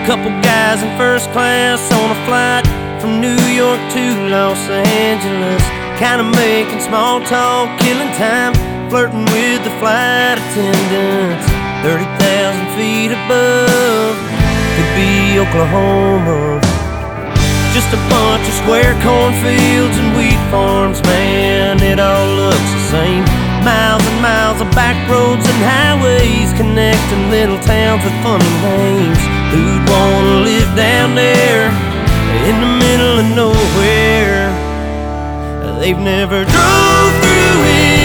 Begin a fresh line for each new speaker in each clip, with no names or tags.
Couple guys in first class on a flight from New York to Los Angeles, kinda making small talk, killing time, flirting with the flight attendants. 30,000 feet above, could be Oklahoma. Just a bunch of square cornfields and wheat farms, man, it all looks the same. Miles and miles of back roads and highways connecting little towns with funny names. Who'd wanna live down there in the middle of nowhere? They've never drove through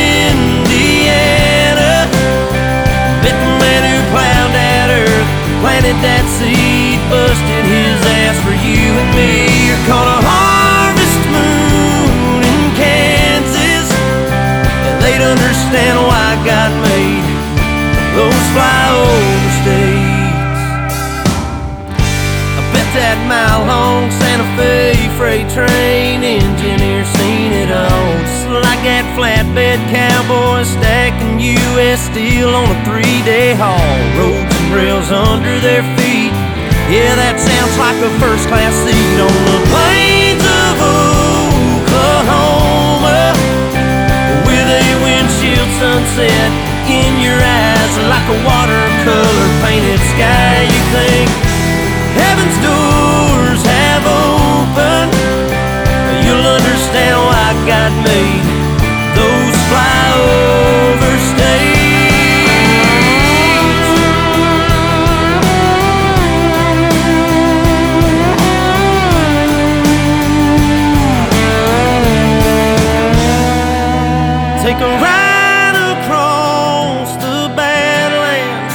Indiana, met the man who plowed that earth, planted that seed, busted his ass for you and me. You're caught a harvest moon in Kansas, they'd understand why God made those flyover states. I bet that mile-long Santa Fe freight train engineer seen it all, just like that flatbed cowboy stacking U.S. steel on a 3-day haul. Roads and rails under their feet, yeah, that sounds like a first-class seat on the plains of Oklahoma, with a windshield sunset in your eyes like a watercolor painted sky. You think heaven's doors have opened, you'll understand why God made those flyover states. Take a ride across the Badlands,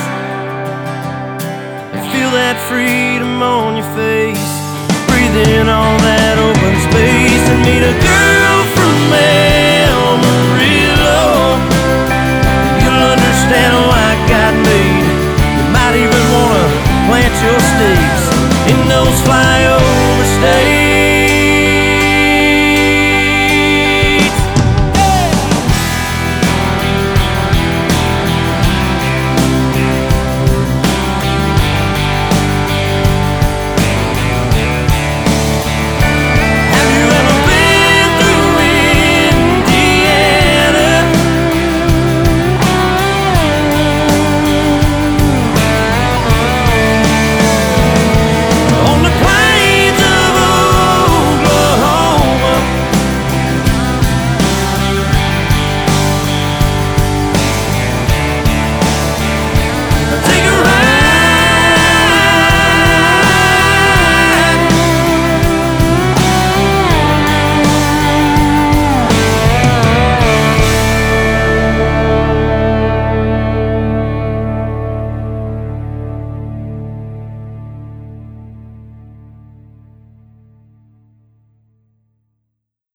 feel that freedom on your face, breathe in all that open space, and meet a girl from